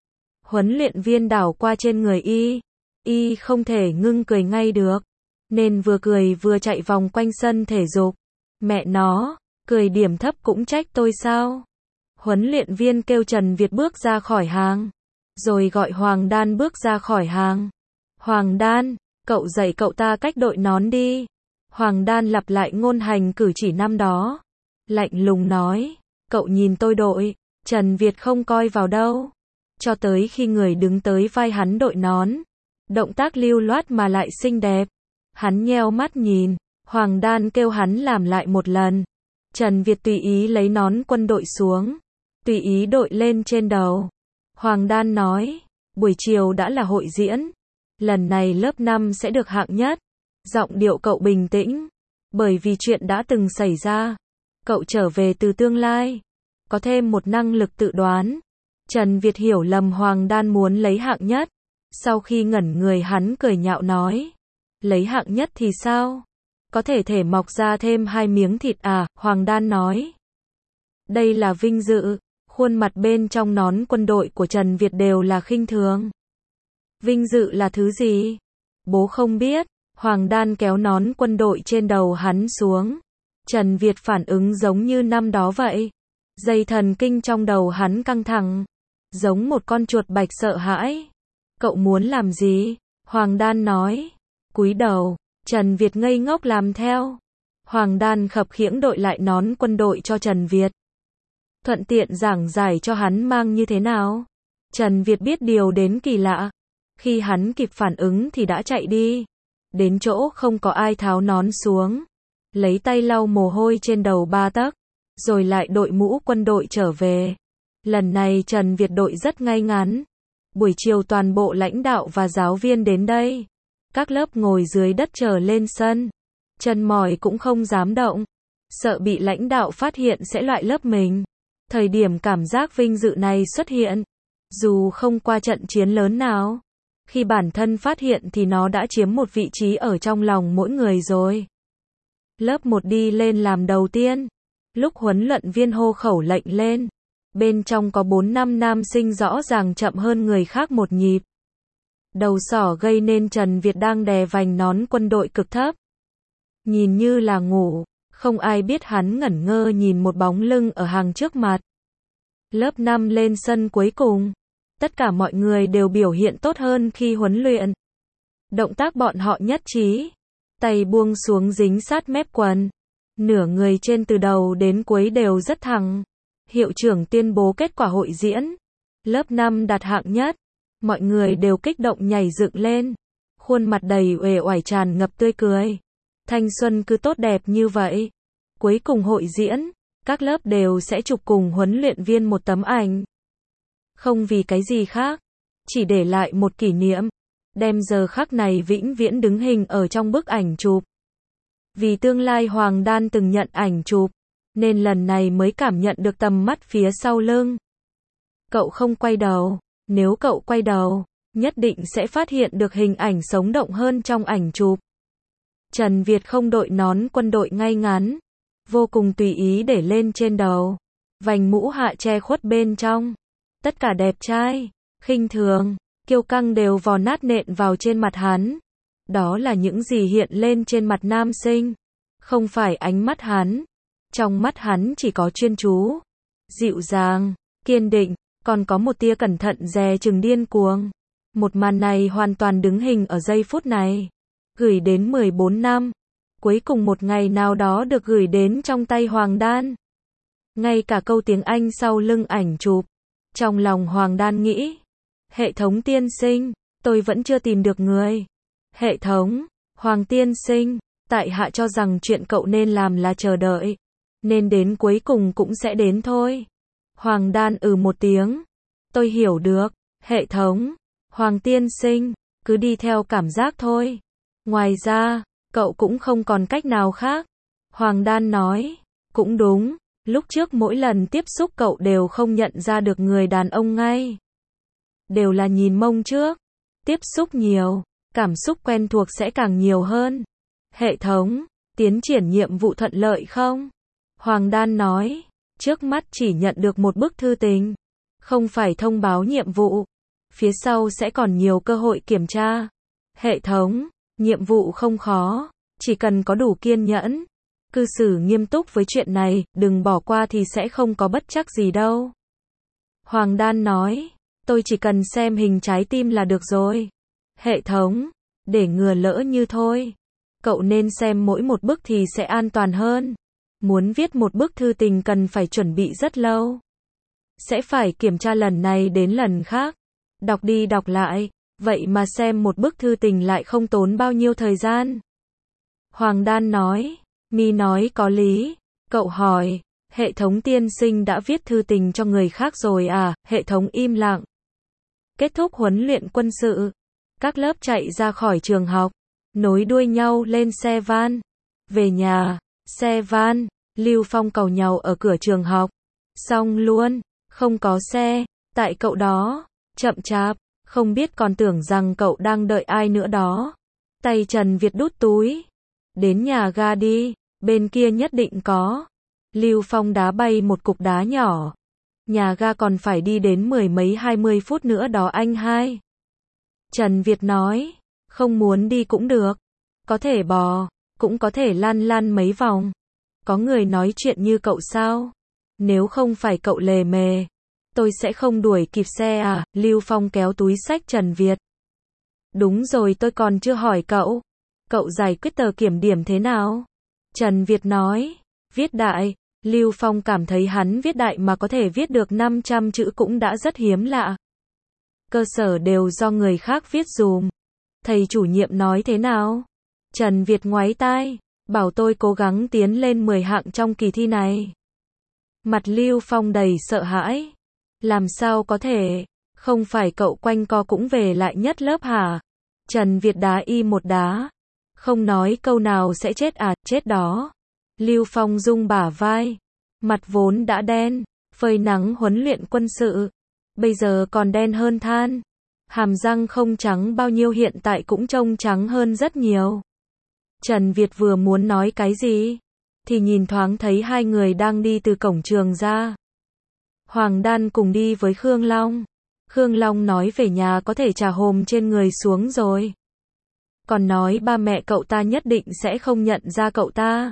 Huấn luyện viên đảo qua trên người y. Y không thể ngưng cười ngay được. Nên vừa cười vừa chạy vòng quanh sân thể dục. Mẹ nó, cười điểm thấp cũng trách tôi sao? Huấn luyện viên kêu Trần Việt bước ra khỏi hàng. Rồi gọi Hoàng Đan bước ra khỏi hàng. Hoàng Đan, cậu dạy cậu ta cách đội nón đi. Hoàng Đan lặp lại ngôn hành cử chỉ năm đó. Lạnh lùng nói, cậu nhìn tôi đội. Trần Việt không coi vào đâu. Cho tới khi người đứng tới vai hắn đội nón. Động tác lưu loát mà lại xinh đẹp. Hắn nheo mắt nhìn. Hoàng Đan kêu hắn làm lại một lần. Trần Việt tùy ý lấy nón quân đội xuống. Tùy ý đội lên trên đầu. Hoàng Đan nói, buổi chiều đã là hội diễn. Lần này lớp năm sẽ được hạng nhất. Giọng điệu cậu bình tĩnh. Bởi vì chuyện đã từng xảy ra. Cậu trở về từ tương lai. Có thêm một năng lực tự đoán. Trần Việt hiểu lầm Hoàng Đan muốn lấy hạng nhất. Sau khi ngẩn người hắn cười nhạo nói. Lấy hạng nhất thì sao? Có thể thể mọc ra thêm hai miếng thịt à? Hoàng Đan nói. Đây là vinh dự. Khuôn mặt bên trong nón quân đội của Trần Việt đều là khinh thường. Vinh dự là thứ gì? Bố không biết. Hoàng Đan kéo nón quân đội trên đầu hắn xuống. Trần Việt phản ứng giống như năm đó vậy. Dây thần kinh trong đầu hắn căng thẳng. Giống một con chuột bạch sợ hãi. Cậu muốn làm gì? Hoàng Đan nói. Cúi đầu. Trần Việt ngây ngốc làm theo. Hoàng Đan khập khiễng đội lại nón quân đội cho Trần Việt. Thuận tiện giảng giải cho hắn mang như thế nào. Trần Việt biết điều đến kỳ lạ. Khi hắn kịp phản ứng thì đã chạy đi. Đến chỗ không có ai tháo nón xuống. Lấy tay lau mồ hôi trên đầu ba tấc. Rồi lại đội mũ quân đội trở về. Lần này Trần Việt đội rất ngay ngắn. Buổi chiều toàn bộ lãnh đạo và giáo viên đến đây. Các lớp ngồi dưới đất chờ lên sân. Chân mỏi cũng không dám động. Sợ bị lãnh đạo phát hiện sẽ loại lớp mình. Thời điểm cảm giác vinh dự này xuất hiện. Dù không qua trận chiến lớn nào. Khi bản thân phát hiện thì nó đã chiếm một vị trí ở trong lòng mỗi người rồi. Lớp một đi lên làm đầu tiên. Lúc huấn luyện viên hô khẩu lệnh lên, bên trong có bốn năm nam sinh rõ ràng chậm hơn người khác một nhịp. Đầu sỏ gây nên Trần Việt đang đè vành nón quân đội cực thấp. Nhìn như là ngủ, không ai biết hắn ngẩn ngơ nhìn một bóng lưng ở hàng trước mặt. Lớp năm lên sân cuối cùng. Tất cả mọi người đều biểu hiện tốt hơn khi huấn luyện. Động tác bọn họ nhất trí. Tay buông xuống dính sát mép quần. Nửa người trên từ đầu đến cuối đều rất thẳng. Hiệu trưởng tuyên bố kết quả hội diễn. Lớp năm đạt hạng nhất. Mọi người đều kích động nhảy dựng lên. Khuôn mặt đầy uể oải tràn ngập tươi cười. Thanh xuân cứ tốt đẹp như vậy. Cuối cùng hội diễn, các lớp đều sẽ chụp cùng huấn luyện viên một tấm ảnh. Không vì cái gì khác, chỉ để lại một kỷ niệm. Đem giờ khắc này vĩnh viễn đứng hình ở trong bức ảnh chụp. Vì tương lai Hoàng Đan từng nhận ảnh chụp, nên lần này mới cảm nhận được tầm mắt phía sau lưng. Cậu không quay đầu, nếu cậu quay đầu, nhất định sẽ phát hiện được hình ảnh sống động hơn trong ảnh chụp. Trần Việt không đội nón quân đội ngay ngắn, vô cùng tùy ý để lên trên đầu. Vành mũ hạ che khuất bên trong. Tất cả đẹp trai, khinh thường, kiêu căng đều vò nát nện vào trên mặt hắn. Đó là những gì hiện lên trên mặt nam sinh. Không phải ánh mắt hắn. Trong mắt hắn chỉ có chuyên chú, dịu dàng, kiên định, còn có một tia cẩn thận dè chừng điên cuồng. Một màn này hoàn toàn đứng hình ở giây phút này. Gửi đến mười bốn năm. Cuối cùng một ngày nào đó được gửi đến trong tay Hoàng Đan. Ngay cả câu tiếng Anh sau lưng ảnh chụp. Trong lòng Hoàng Đan nghĩ. Hệ thống tiên sinh, tôi vẫn chưa tìm được người. Hệ thống, Hoàng tiên sinh, tại hạ cho rằng chuyện cậu nên làm là chờ đợi. Nên đến cuối cùng cũng sẽ đến thôi. Hoàng Đan ừ một tiếng. Tôi hiểu được. Hệ thống, Hoàng tiên sinh, cứ đi theo cảm giác thôi. Ngoài ra, cậu cũng không còn cách nào khác. Hoàng Đan nói. Cũng đúng, lúc trước mỗi lần tiếp xúc cậu đều không nhận ra được người đàn ông ngay. Đều là nhìn mông trước. Tiếp xúc nhiều, cảm xúc quen thuộc sẽ càng nhiều hơn. Hệ thống, tiến triển nhiệm vụ thuận lợi không? Hoàng Đan nói. Trước mắt chỉ nhận được một bức thư tình. Không phải thông báo nhiệm vụ. Phía sau sẽ còn nhiều cơ hội kiểm tra. Hệ thống, nhiệm vụ không khó. Chỉ cần có đủ kiên nhẫn. Cư xử nghiêm túc với chuyện này, đừng bỏ qua thì sẽ không có bất trắc gì đâu. Hoàng Đan nói. Tôi chỉ cần xem hình trái tim là được rồi. Hệ thống, để ngừa lỡ như thôi. Cậu nên xem mỗi một bức thì sẽ an toàn hơn. Muốn viết một bức thư tình cần phải chuẩn bị rất lâu. Sẽ phải kiểm tra lần này đến lần khác. Đọc đi đọc lại. Vậy mà xem một bức thư tình lại không tốn bao nhiêu thời gian. Hoàng Đan nói. Mi nói có lý. Cậu hỏi. Hệ thống tiên sinh đã viết thư tình cho người khác rồi à? Hệ thống im lặng. Kết thúc huấn luyện quân sự. Các lớp chạy ra khỏi trường học. Nối đuôi nhau lên xe van. Về nhà. Xe van. Lưu Phong cầu nhau ở cửa trường học. Xong luôn. Không có xe. Tại cậu đó. Chậm chạp. Không biết còn tưởng rằng cậu đang đợi ai nữa đó. Tay Trần Việt đút túi. Đến nhà ga đi. Bên kia nhất định có. Lưu Phong đá bay một cục đá nhỏ. Nhà ga còn phải đi đến mười mấy hai mươi phút nữa đó anh hai. Trần Việt nói. Không muốn đi cũng được. Có thể bò. Cũng có thể lăn lăn mấy vòng. Có người nói chuyện như cậu sao? Nếu không phải cậu lề mề, tôi sẽ không đuổi kịp xe à? Lưu Phong kéo túi xách Trần Việt. Đúng rồi, tôi còn chưa hỏi cậu. Cậu giải quyết tờ kiểm điểm thế nào? Trần Việt nói. Viết đại. Lưu Phong cảm thấy hắn viết đại mà có thể viết được năm trăm chữ cũng đã rất hiếm lạ. Cơ sở đều do người khác viết dùm. Thầy chủ nhiệm nói thế nào? Trần Việt ngoáy tai. Bảo tôi cố gắng tiến lên mười hạng trong kỳ thi này. Mặt Lưu Phong đầy sợ hãi. Làm sao có thể? Không phải cậu quanh co cũng về lại nhất lớp hả? Trần Việt đá y một đá. Không nói câu nào sẽ chết à? Chết đó. Lưu Phong rung bả vai. Mặt vốn đã đen. Phơi nắng huấn luyện quân sự. Bây giờ còn đen hơn than. Hàm răng không trắng bao nhiêu hiện tại cũng trông trắng hơn rất nhiều. Trần Việt vừa muốn nói cái gì? thì nhìn thoáng thấy hai người đang đi từ cổng trường ra. Hoàng Đan cùng đi với Khương Long. Khương Long nói về nhà có thể trả hồm trên người xuống rồi. Còn nói ba mẹ cậu ta nhất định sẽ không nhận ra cậu ta.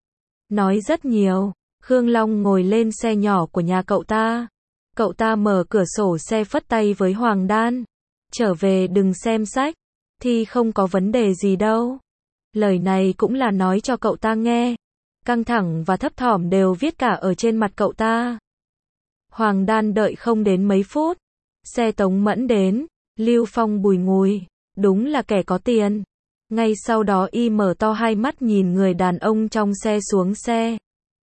Nói rất nhiều. Khương Long ngồi lên xe nhỏ của nhà cậu ta. Cậu ta mở cửa sổ xe phất tay với Hoàng Đan. Trở về đừng xem sách. Thì không có vấn đề gì đâu. Lời này cũng là nói cho cậu ta nghe. Căng thẳng và thấp thỏm đều viết cả ở trên mặt cậu ta. Hoàng Đan đợi không đến mấy phút. Xe Tống Mẫn đến. Lưu Phong bùi ngùi. Đúng là kẻ có tiền. Ngay sau đó y mở to hai mắt nhìn người đàn ông trong xe xuống xe.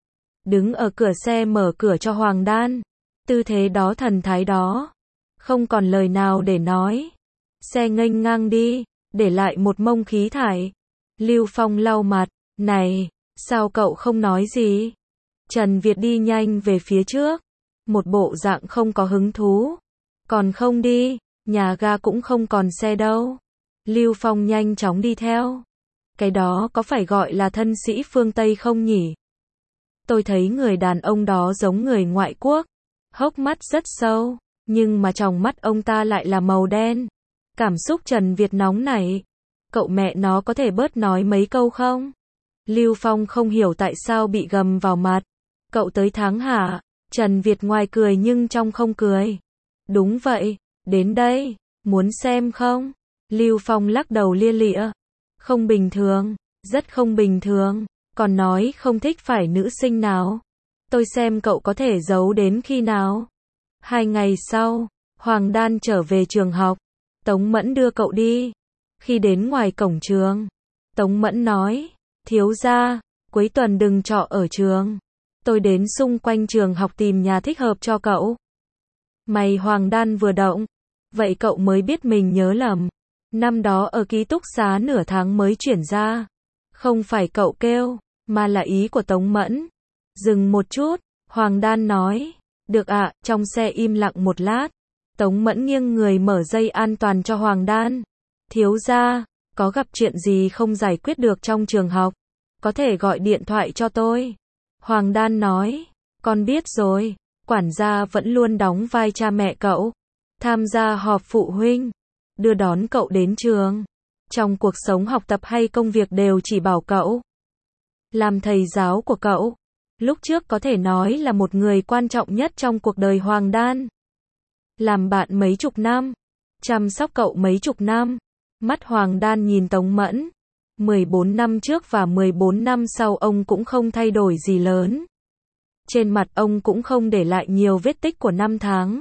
Đứng ở cửa xe mở cửa cho Hoàng Đan. Tư thế đó thần thái đó. Không còn lời nào để nói. Xe nghênh ngang đi. Để lại một mông khí thải. Lưu Phong lau mặt. Này, sao cậu không nói gì? Trần Việt đi nhanh về phía trước. Một bộ dạng không có hứng thú. Còn không đi, nhà ga cũng không còn xe đâu. Lưu Phong nhanh chóng đi theo. Cái đó có phải gọi là thân sĩ phương Tây không nhỉ? Tôi thấy người đàn ông đó giống người ngoại quốc. Hốc mắt rất sâu, nhưng mà trong mắt ông ta lại là màu đen. Cảm xúc Trần Việt nóng nảy. Cậu mẹ nó có thể bớt nói mấy câu không? Lưu Phong không hiểu tại sao bị gầm vào mặt. Cậu tới tháng hả? Trần Việt ngoài cười nhưng trong không cười. Đúng vậy, đến đây, muốn xem không? Lưu Phong lắc đầu lia lịa. Không bình thường, rất không bình thường, còn nói không thích phải nữ sinh nào. Tôi xem cậu có thể giấu đến khi nào. Hai ngày sau, Hoàng Đan trở về trường học. Tống Mẫn đưa cậu đi. Khi đến ngoài cổng trường, Tống Mẫn nói, thiếu gia, cuối tuần đừng trọ ở trường. Tôi đến xung quanh trường học tìm nhà thích hợp cho cậu. Mày Hoàng Đan vừa động. Vậy cậu mới biết mình nhớ lầm. Năm đó ở ký túc xá nửa tháng mới chuyển ra. Không phải cậu kêu, mà là ý của Tống Mẫn. Dừng một chút, Hoàng Đan nói. Được ạ, trong xe im lặng một lát. Tống Mẫn nghiêng người mở dây an toàn cho Hoàng Đan. Thiếu gia, có gặp chuyện gì không giải quyết được trong trường học? Có thể gọi điện thoại cho tôi. Hoàng Đan nói. Con biết rồi, quản gia vẫn luôn đóng vai cha mẹ cậu. Tham gia họp phụ huynh. Đưa đón cậu đến trường. Trong cuộc sống học tập hay công việc đều chỉ bảo cậu. Làm thầy giáo của cậu. Lúc trước có thể nói là một người quan trọng nhất trong cuộc đời Hoàng Đan. Làm bạn mấy chục năm. Chăm sóc cậu mấy chục năm. Mắt Hoàng Đan nhìn Tống Mẫn. mười bốn năm trước và mười bốn năm sau ông cũng không thay đổi gì lớn. Trên mặt ông cũng không để lại nhiều vết tích của năm tháng.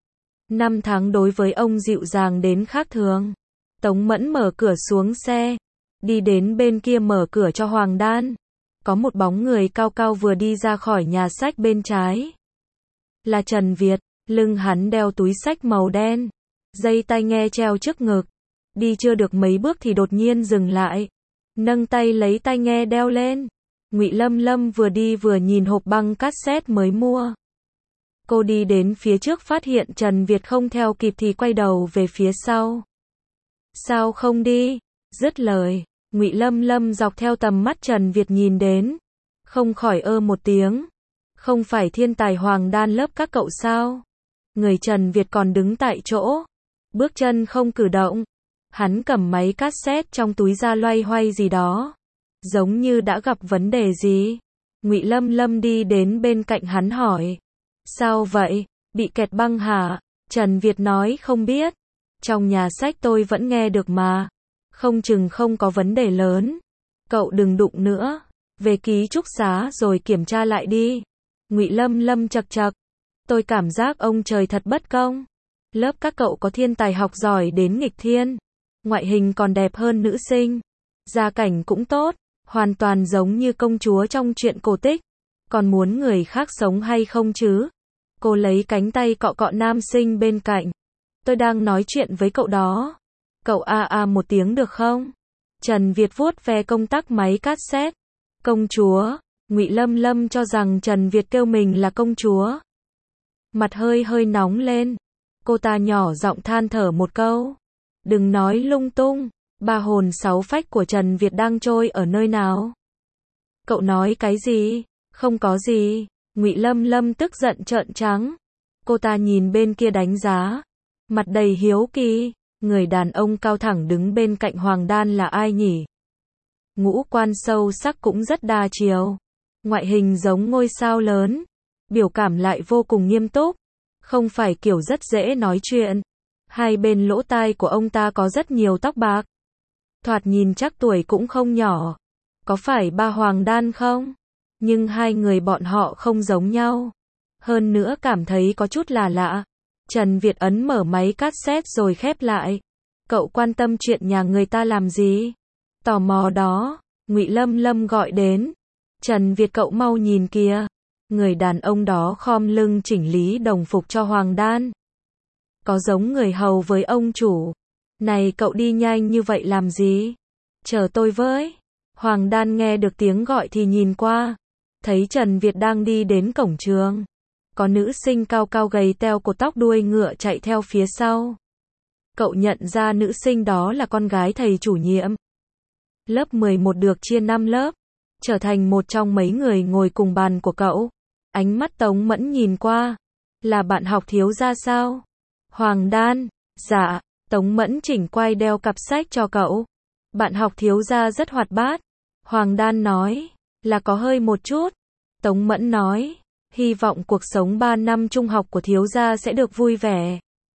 Năm tháng đối với ông dịu dàng đến khác thường. Tống Mẫn mở cửa xuống xe. Đi đến bên kia mở cửa cho Hoàng Đan. Có một bóng người cao cao vừa đi ra khỏi nhà sách bên trái. Là Trần Việt, lưng hắn đeo túi xách màu đen. Dây tai nghe treo trước ngực. Đi chưa được mấy bước thì đột nhiên dừng lại. Nâng tay lấy tai nghe đeo lên. Ngụy Lâm Lâm vừa đi vừa nhìn hộp băng cassette mới mua. Cô đi đến phía trước phát hiện Trần Việt không theo kịp thì quay đầu về phía sau. Sao không đi? Dứt lời, Ngụy Lâm Lâm dọc theo tầm mắt Trần Việt nhìn đến. Không khỏi ơ một tiếng. Không phải thiên tài Hoàng Đan lớp các cậu sao? Người Trần Việt còn đứng tại chỗ. Bước chân không cử động. Hắn cầm máy cassette trong túi ra loay hoay gì đó. Giống như đã gặp vấn đề gì. Ngụy Lâm Lâm đi đến bên cạnh hắn hỏi. Sao vậy? Bị kẹt băng hả? Trần Việt nói không biết. Trong nhà sách tôi vẫn nghe được mà. Không chừng không có vấn đề lớn. Cậu đừng đụng nữa. Về ký túc xá rồi kiểm tra lại đi. Ngụy Lâm Lâm chật chật. Tôi cảm giác ông trời thật bất công. Lớp các cậu có thiên tài học giỏi đến nghịch thiên. Ngoại hình còn đẹp hơn nữ sinh. Gia cảnh cũng tốt. Hoàn toàn giống như công chúa trong truyện cổ tích. Còn muốn người khác sống hay không chứ? Cô lấy cánh tay cọ cọ nam sinh bên cạnh. Tôi đang nói chuyện với cậu đó. Cậu a a một tiếng được không? Trần Việt vuốt ve công tắc máy cassette. Công chúa. Ngụy Lâm Lâm cho rằng Trần Việt kêu mình là công chúa. Mặt hơi hơi nóng lên. Cô ta nhỏ giọng than thở một câu. Đừng nói lung tung. Ba hồn sáu phách của Trần Việt đang trôi ở nơi nào? Cậu nói cái gì? Không có gì. Ngụy Lâm Lâm tức giận trợn trắng. Cô ta nhìn bên kia đánh giá, mặt đầy hiếu kỳ, người đàn ông cao thẳng đứng bên cạnh Hoàng Đan là ai nhỉ? Ngũ quan sâu sắc cũng rất đa chiều, ngoại hình giống ngôi sao lớn, biểu cảm lại vô cùng nghiêm túc, không phải kiểu rất dễ nói chuyện. Hai bên lỗ tai của ông ta có rất nhiều tóc bạc, thoạt nhìn chắc tuổi cũng không nhỏ. Có phải ba Hoàng Đan không? Nhưng hai người bọn họ không giống nhau. Hơn nữa cảm thấy có chút là lạ. Trần Việt ấn mở máy cassette rồi khép lại. Cậu quan tâm chuyện nhà người ta làm gì? Tò mò đó, Ngụy Lâm Lâm gọi đến. Trần Việt cậu mau nhìn kìa. Người đàn ông đó khom lưng chỉnh lý đồng phục cho Hoàng Đan. Có giống người hầu với ông chủ. Này cậu đi nhanh như vậy làm gì? Chờ tôi với. Hoàng Đan nghe được tiếng gọi thì nhìn qua. Thấy Trần Việt đang đi đến cổng trường. Có nữ sinh cao cao gầy teo cột tóc đuôi ngựa chạy theo phía sau. Cậu nhận ra nữ sinh đó là con gái thầy chủ nhiệm. Lớp mười một được chia năm lớp, trở thành một trong mấy người ngồi cùng bàn của cậu. Ánh mắt Tống Mẫn nhìn qua. Là bạn học thiếu gia sao? Hoàng Đan, dạ. Tống Mẫn chỉnh quay đeo cặp sách cho cậu. Bạn học thiếu gia rất hoạt bát. Hoàng Đan nói, là có hơi một chút. Tống Mẫn nói, hy vọng cuộc sống ba năm trung học của thiếu gia sẽ được vui vẻ.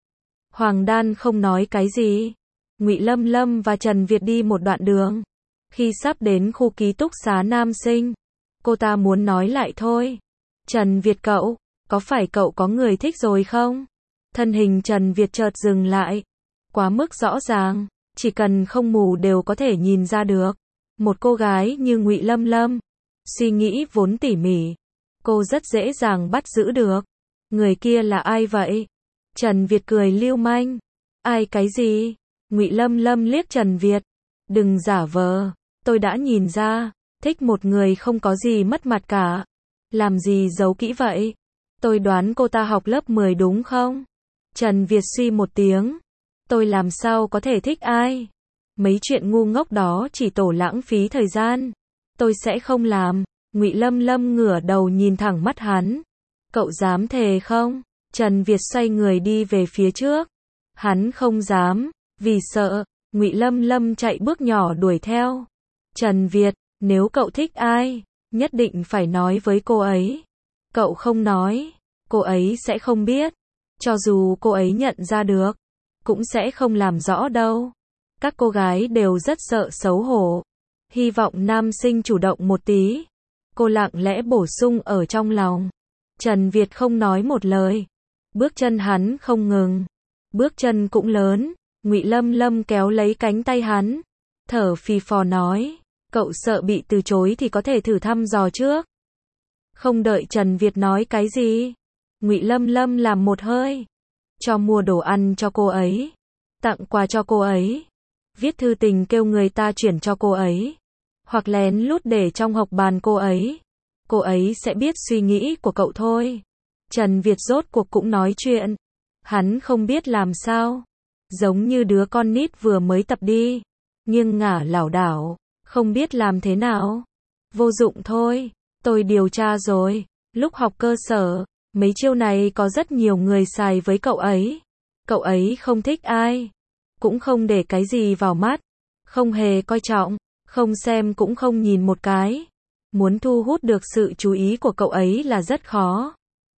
Hoàng Đan không nói cái gì. Ngụy Lâm Lâm và Trần Việt đi một đoạn đường. Khi sắp đến khu ký túc xá nam sinh, cô ta muốn nói lại thôi. Trần Việt cậu, có phải cậu có người thích rồi không? Thân hình Trần Việt chợt dừng lại. Quá mức rõ ràng, chỉ cần không mù đều có thể nhìn ra được. Một cô gái như Ngụy Lâm Lâm, suy nghĩ vốn tỉ mỉ, cô rất dễ dàng bắt giữ được. Người kia là ai vậy? Trần Việt cười lưu manh. Ai cái gì? Ngụy Lâm Lâm liếc Trần Việt. Đừng giả vờ, tôi đã nhìn ra, thích một người không có gì mất mặt cả. Làm gì giấu kỹ vậy? Tôi đoán cô ta học lớp mười đúng không? Trần Việt suy một tiếng. Tôi làm sao có thể thích ai? Mấy chuyện ngu ngốc đó chỉ tổ lãng phí thời gian. Tôi sẽ không làm. Ngụy Lâm Lâm ngửa đầu nhìn thẳng mắt hắn. Cậu dám thề không? Trần Việt xoay người đi về phía trước. Hắn không dám, vì sợ. Ngụy Lâm Lâm chạy bước nhỏ đuổi theo. Trần Việt, nếu cậu thích ai, nhất định phải nói với cô ấy. Cậu không nói, cô ấy sẽ không biết. Cho dù cô ấy nhận ra được, cũng sẽ không làm rõ đâu. Các cô gái đều rất sợ xấu hổ. Hy vọng nam sinh chủ động một tí. Cô lặng lẽ bổ sung ở trong lòng. Trần Việt không nói một lời. Bước chân hắn không ngừng. Bước chân cũng lớn. Ngụy Lâm Lâm kéo lấy cánh tay hắn. Thở phì phò nói. Cậu sợ bị từ chối thì có thể thử thăm dò trước. Không đợi Trần Việt nói cái gì. Ngụy Lâm Lâm làm một hơi. Cho mua đồ ăn cho cô ấy. Tặng quà cho cô ấy. Viết thư tình kêu người ta chuyển cho cô ấy. Hoặc lén lút để trong hộp bàn cô ấy. Cô ấy sẽ biết suy nghĩ của cậu thôi. Trần Việt rốt cuộc cũng nói chuyện. Hắn không biết làm sao. Giống như đứa con nít vừa mới tập đi. Nghiêng ngả lảo đảo. Không biết làm thế nào. Vô dụng thôi. Tôi điều tra rồi. Lúc học cơ sở, mấy chiêu này có rất nhiều người xài với cậu ấy. Cậu ấy không thích ai. Cũng không để cái gì vào mắt. Không hề coi trọng. Không xem cũng không nhìn một cái. Muốn thu hút được sự chú ý của cậu ấy là rất khó.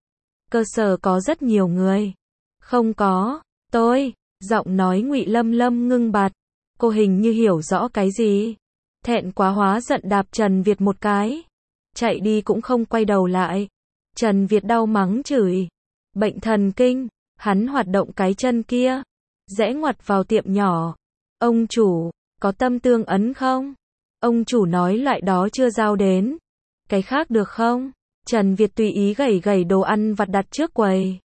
Cơ sở có rất nhiều người. Không có. Tôi. Giọng nói Ngụy Lâm Lâm ngưng bặt. Cô hình như hiểu rõ cái gì. Thẹn quá hóa giận đạp Trần Việt một cái. Chạy đi cũng không quay đầu lại. Trần Việt đau mắng chửi. Bệnh thần kinh. Hắn hoạt động cái chân kia. Rẽ ngoặt vào tiệm nhỏ. Ông chủ, có tâm tương ấn không? Ông chủ nói loại đó chưa giao đến. Cái khác được không? Trần Việt tùy ý gẩy gẩy đồ ăn vặt đặt trước quầy.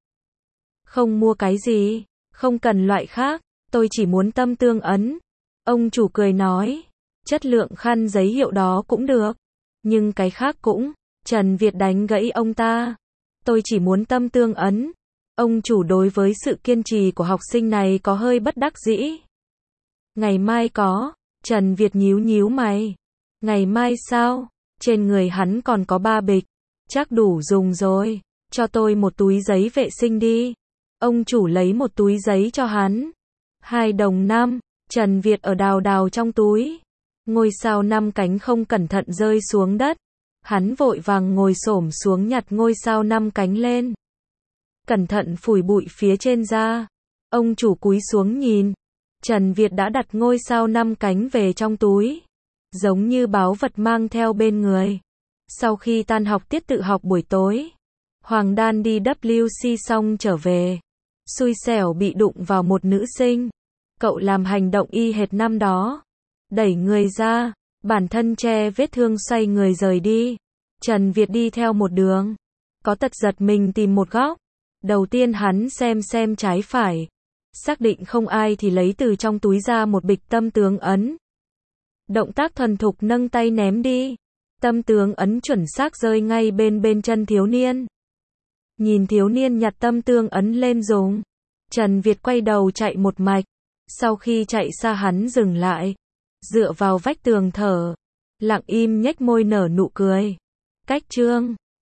Không mua cái gì. Không cần loại khác. Tôi chỉ muốn tâm tương ấn. Ông chủ cười nói. Chất lượng khăn giấy hiệu đó cũng được. Nhưng cái khác cũng. Trần Việt đánh gãy ông ta. Tôi chỉ muốn tâm tương ấn. Ông chủ đối với sự kiên trì của học sinh này có hơi bất đắc dĩ. Ngày mai có. Trần Việt nhíu nhíu mày. Ngày mai sao? Trên người hắn còn có ba bịch. Chắc đủ dùng rồi. Cho tôi một túi giấy vệ sinh đi. Ông chủ lấy một túi giấy cho hắn. Hai đồng năm. Trần Việt ở đào đào trong túi. Ngôi sao năm cánh không cẩn thận rơi xuống đất. Hắn vội vàng ngồi xổm xuống nhặt ngôi sao năm cánh lên. Cẩn thận phủi bụi phía trên ra. Ông chủ cúi xuống nhìn. Trần Việt đã đặt ngôi sao năm cánh về trong túi. Giống như báu vật mang theo bên người. Sau khi tan học tiết tự học buổi tối, Hoàng Đan đi W C xong trở về. Xui xẻo bị đụng vào một nữ sinh. Cậu làm hành động y hệt năm đó. Đẩy người ra, bản thân che vết thương xoay người rời đi. Trần Việt đi theo một đường. Có tật giật mình tìm một góc. Đầu tiên hắn xem xem trái phải. Xác định không ai thì lấy từ trong túi ra một bịch tâm tướng ấn. Động tác thuần thục nâng tay ném đi. Tâm tướng ấn chuẩn xác rơi ngay bên bên chân thiếu niên. Nhìn thiếu niên nhặt tâm tương ấn lên dùng. Trần Việt quay đầu chạy một mạch. Sau khi chạy xa hắn dừng lại. Dựa vào vách tường thở. Lặng im nhếch môi nở nụ cười. Cách chương